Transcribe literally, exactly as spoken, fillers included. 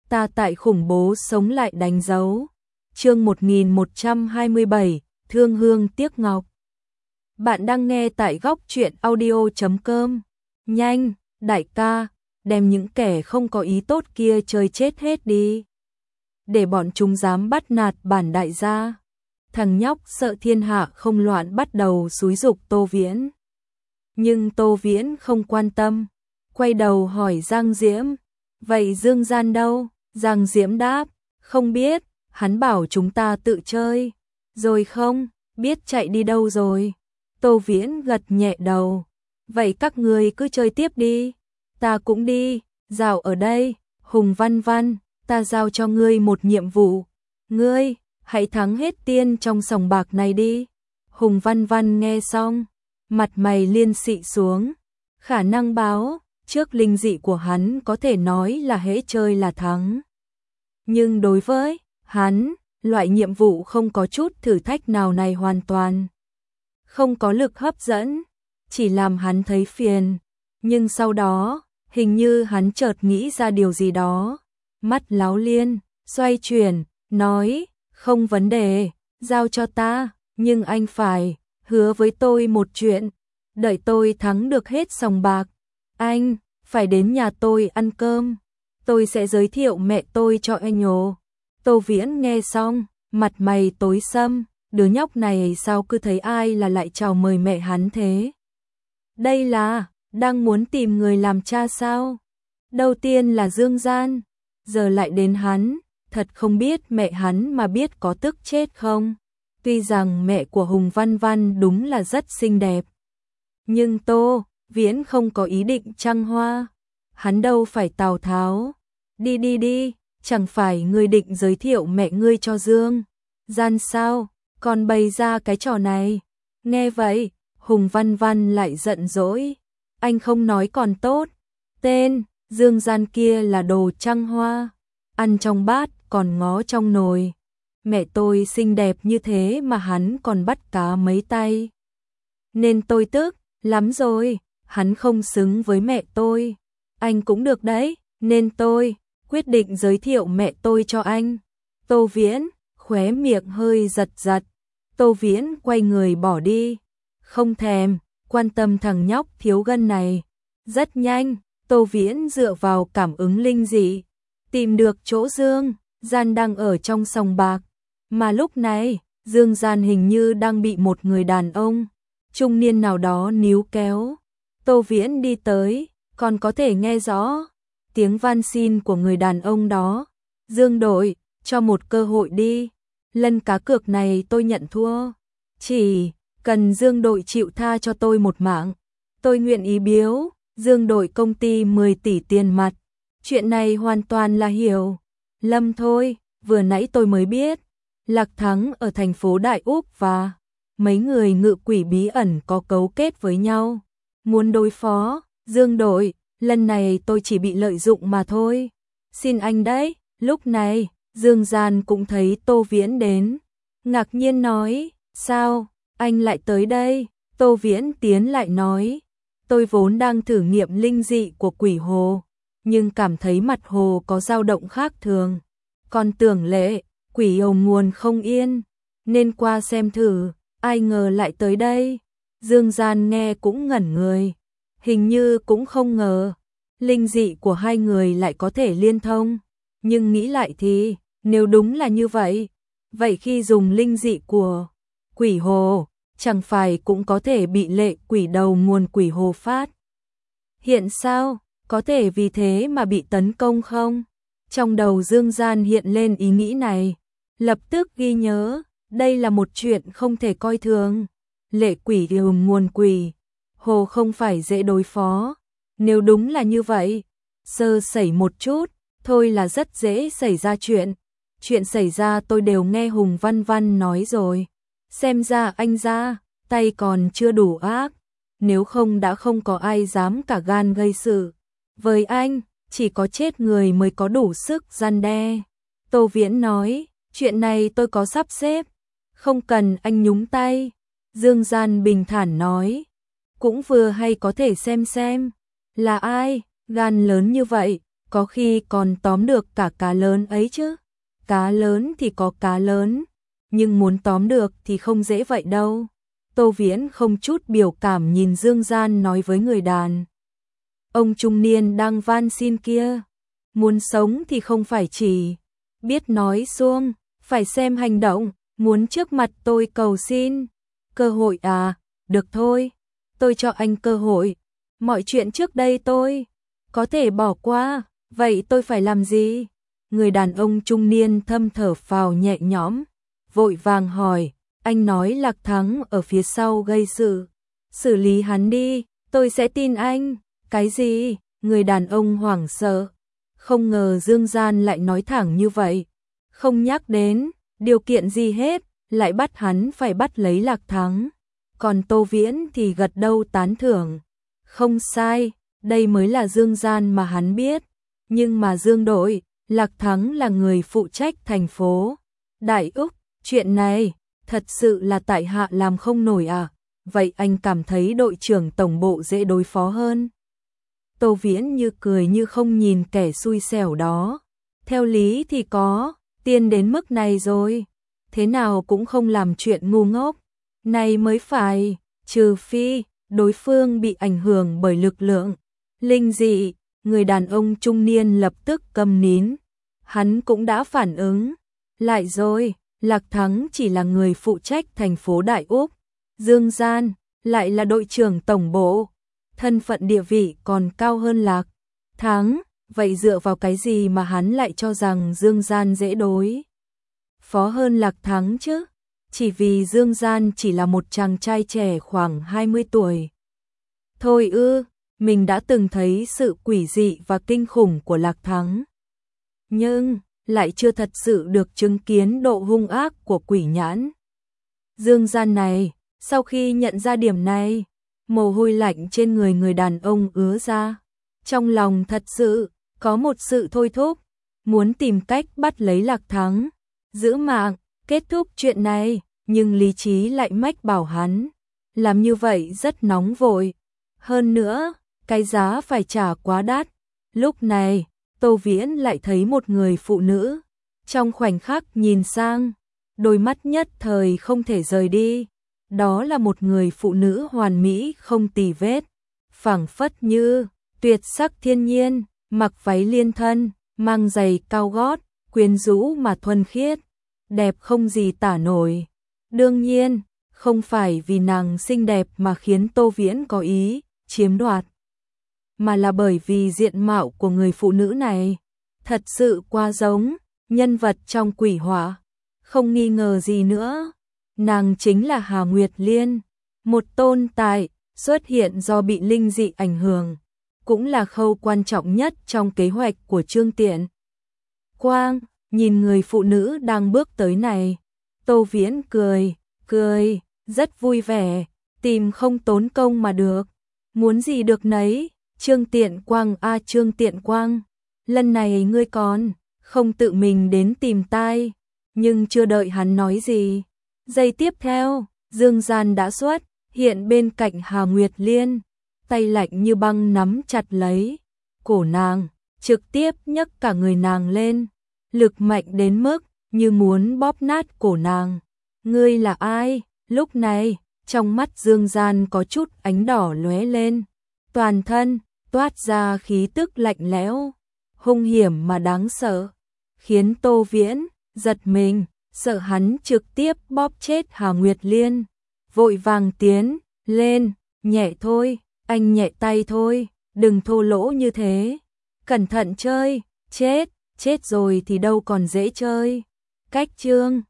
ta tại khủng bố sống lại đánh dấu. Chương một nghìn một trăm hai mươi bảy, Thương Hương Tiếc Ngọc. Bạn đang nghe tại góc truyện audio chấm com. Nhanh, đại ca, đem những kẻ không có ý tốt kia chơi chết hết đi. Để bọn chúng dám bắt nạt bản đại gia. Thằng nhóc sợ thiên hạ không loạn bắt đầu xúi giục Tô Viễn. Nhưng Tô Viễn không quan tâm, quay đầu hỏi Giang Diễm, vậy Dương Gian đâu? Giang Diễm đáp, không biết, hắn bảo chúng ta tự chơi. Rồi không, biết chạy đi đâu rồi. Tô Viễn gật nhẹ đầu, vậy các người cứ chơi tiếp đi, ta cũng đi, dạo ở đây. Hùng Văn Văn, ta giao cho ngươi một nhiệm vụ, ngươi hãy thắng hết tiên trong sòng bạc này đi. Hùng Văn Văn nghe xong, mặt mày liên xị xuống, khả năng báo trước linh dị của hắn có thể nói là hễ chơi là thắng. Nhưng đối với hắn, loại nhiệm vụ không có chút thử thách nào này hoàn toàn không có lực hấp dẫn, chỉ làm hắn thấy phiền. Nhưng sau đó, hình như hắn chợt nghĩ ra điều gì đó, mắt láo liên, xoay chuyển, nói, không vấn đề, giao cho ta, nhưng anh phải hứa với tôi một chuyện, đợi tôi thắng được hết sòng bạc, anh phải đến nhà tôi ăn cơm, tôi sẽ giới thiệu mẹ tôi cho anh nhổ. Tô Viễn nghe xong, mặt mày tối sầm, đứa nhóc này sao cứ thấy ai là lại chào mời mẹ hắn thế? Đây là đang muốn tìm người làm cha sao? Đầu tiên là Dương Gian, giờ lại đến hắn, thật không biết mẹ hắn mà biết có tức chết không? Tuy rằng mẹ của Hùng Văn Văn đúng là rất xinh đẹp, nhưng Tô Viễn không có ý định trăng hoa, hắn đâu phải Tào Tháo. Đi đi đi, chẳng phải ngươi định giới thiệu mẹ ngươi cho Dương Gian sao, còn bày ra cái trò này. Nghe vậy, Hùng Văn Văn lại giận dỗi, anh không nói còn tốt, tên Dương Gian kia là đồ trăng hoa, ăn trong bát còn ngó trong nồi. Mẹ tôi xinh đẹp như thế mà hắn còn bắt cá mấy tay. Nên tôi tức lắm rồi, hắn không xứng với mẹ tôi. Anh cũng được đấy, nên tôi quyết định giới thiệu mẹ tôi cho anh. Tô Viễn, khóe miệng hơi giật giật. Tô Viễn quay người bỏ đi, không thèm quan tâm thằng nhóc thiếu gân này. Rất nhanh, Tô Viễn dựa vào cảm ứng linh dị, tìm được chỗ Dương Gian đang ở trong sòng bạc. Mà lúc này, Dương Gian hình như đang bị một người đàn ông trung niên nào đó níu kéo. Tô Viễn đi tới, còn có thể nghe rõ tiếng van xin của người đàn ông đó. Dương đội, cho một cơ hội đi, lần cá cược này tôi nhận thua, chỉ cần Dương đội chịu tha cho tôi một mạng, tôi nguyện ý biếu Dương đội công ty mười tỷ tiền mặt. Chuyện này hoàn toàn là hiểu lầm thôi, vừa nãy tôi mới biết Lạc Thắng ở thành phố Đại Úc và mấy người ngự quỷ bí ẩn có cấu kết với nhau, muốn đối phó Dương đội. Lần này tôi chỉ bị lợi dụng mà thôi, xin anh đấy. Lúc này, Dương Gian cũng thấy Tô Viễn đến, ngạc nhiên nói, sao, anh lại tới đây? Tô Viễn tiến lại nói, tôi vốn đang thử nghiệm linh dị của quỷ hồ, nhưng cảm thấy mặt hồ có dao động khác thường, còn tưởng lệ quỷ ầu nguồn không yên, nên qua xem thử, ai ngờ lại tới đây. Dương Gian nghe cũng ngẩn người, hình như cũng không ngờ linh dị của hai người lại có thể liên thông, nhưng nghĩ lại thì nếu đúng là như vậy, vậy khi dùng linh dị của quỷ hồ, chẳng phải cũng có thể bị lệ quỷ đầu nguồn quỷ hồ phát hiện sao? Có thể vì thế mà bị tấn công không? Trong đầu Dương Gian hiện lên ý nghĩ này, lập tức ghi nhớ, đây là một chuyện không thể coi thường. Lệ quỷ đầu nguồn quỷ hồ không phải dễ đối phó. Nếu đúng là như vậy, sơ sẩy một chút thôi là rất dễ xảy ra chuyện. Chuyện xảy ra tôi đều nghe Hùng Văn Văn nói rồi. Xem ra anh ra tay còn chưa đủ ác, nếu không đã không có ai dám cả gan gây sự với anh, chỉ có chết người mới có đủ sức gian đe. Tô Viễn nói, chuyện này tôi có sắp xếp, không cần anh nhúng tay. Dương Gian bình thản nói, cũng vừa hay có thể xem xem là ai gan lớn như vậy, có khi còn tóm được cả cá lớn ấy chứ. Cá lớn thì có cá lớn, nhưng muốn tóm được thì không dễ vậy đâu. Tô Viễn không chút biểu cảm nhìn Dương Gian nói với người đàn ông trung niên đang van xin kia. Muốn sống thì không phải chỉ biết nói suông, phải xem hành động, muốn trước mặt tôi cầu xin. Cơ hội à, được thôi, tôi cho anh cơ hội. Mọi chuyện trước đây tôi có thể bỏ qua, vậy tôi phải làm gì? Người đàn ông trung niên thâm thở phào nhẹ nhõm, vội vàng hỏi, anh nói Lạc Thắng ở phía sau gây sự, xử lý hắn đi, tôi sẽ tin anh. Cái gì? Người đàn ông hoảng sợ, không ngờ Dương Gian lại nói thẳng như vậy, không nhắc đến điều kiện gì hết, lại bắt hắn phải bắt lấy Lạc Thắng. Còn Tô Viễn thì gật đầu tán thưởng, không sai, đây mới là Dương Gian mà hắn biết. Nhưng mà Dương đội, Lạc Thắng là người phụ trách thành phố Đại Úc, chuyện này thật sự là tại hạ làm không nổi à? Vậy anh cảm thấy đội trưởng tổng bộ dễ đối phó hơn? Tô Viễn như cười như không nhìn kẻ xui xẻo đó. Theo lý thì có, tiên đến mức này rồi, thế nào cũng không làm chuyện ngu ngốc này mới phải, trừ phi đối phương bị ảnh hưởng bởi lực lượng linh dị. Người đàn ông trung niên lập tức câm nín, hắn cũng đã phản ứng lại rồi, Lạc Thắng chỉ là người phụ trách thành phố Đại Úc, Dương Gian lại là đội trưởng tổng bộ, thân phận địa vị còn cao hơn Lạc Thắng, vậy dựa vào cái gì mà hắn lại cho rằng Dương Gian dễ đối phó hơn Lạc Thắng chứ? Chỉ vì Dương Gian chỉ là một chàng trai trẻ khoảng hai mươi tuổi thôi ư? Mình đã từng thấy sự quỷ dị và kinh khủng của Lạc Thắng, nhưng lại chưa thật sự được chứng kiến độ hung ác của quỷ nhãn Dương Gian này. Sau khi nhận ra điểm này, mồ hôi lạnh trên người người đàn ông ứa ra, trong lòng thật sự có một sự thôi thúc, muốn tìm cách bắt lấy Lạc Thắng, giữ mạng, kết thúc chuyện này, nhưng lý trí lại mách bảo hắn, làm như vậy rất nóng vội, hơn nữa, cái giá phải trả quá đắt. Lúc này, Tô Viễn lại thấy một người phụ nữ, trong khoảnh khắc nhìn sang, đôi mắt nhất thời không thể rời đi. Đó là một người phụ nữ hoàn mỹ không tì vết, phảng phất như tuyệt sắc thiên nhiên, mặc váy liên thân, mang giày cao gót, quyến rũ mà thuần khiết, đẹp không gì tả nổi. Đương nhiên, không phải vì nàng xinh đẹp mà khiến Tô Viễn có ý chiếm đoạt, mà là bởi vì diện mạo của người phụ nữ này thật sự quá giống nhân vật trong Quỷ Hỏa, không nghi ngờ gì nữa. Nàng chính là Hà Nguyệt Liên, một tồn tại xuất hiện do bị linh dị ảnh hưởng, cũng là khâu quan trọng nhất trong kế hoạch của Trương Tiện Quang. Nhìn người phụ nữ đang bước tới này, Tô Viễn cười, cười, rất vui vẻ, tìm không tốn công mà được, muốn gì được nấy. Trương Tiện Quang a à, Trương Tiện Quang, lần này ngươi còn không tự mình đến tìm tai. Nhưng chưa đợi hắn nói gì, giây tiếp theo, Dương Gian đã xuất hiện bên cạnh Hà Nguyệt Liên, tay lạnh như băng nắm chặt lấy cổ nàng, trực tiếp nhấc cả người nàng lên, lực mạnh đến mức như muốn bóp nát cổ nàng. Ngươi là ai? Lúc này, trong mắt Dương Gian có chút ánh đỏ lóe lên, toàn thân toát ra khí tức lạnh lẽo, hung hiểm mà đáng sợ, khiến Tô Viễn giật mình, sợ hắn trực tiếp bóp chết Hà Nguyệt Liên, vội vàng tiến lên, nhẹ thôi, anh nhẹ tay thôi, đừng thô lỗ như thế, cẩn thận chơi, chết, chết rồi thì đâu còn dễ chơi. Cách Trương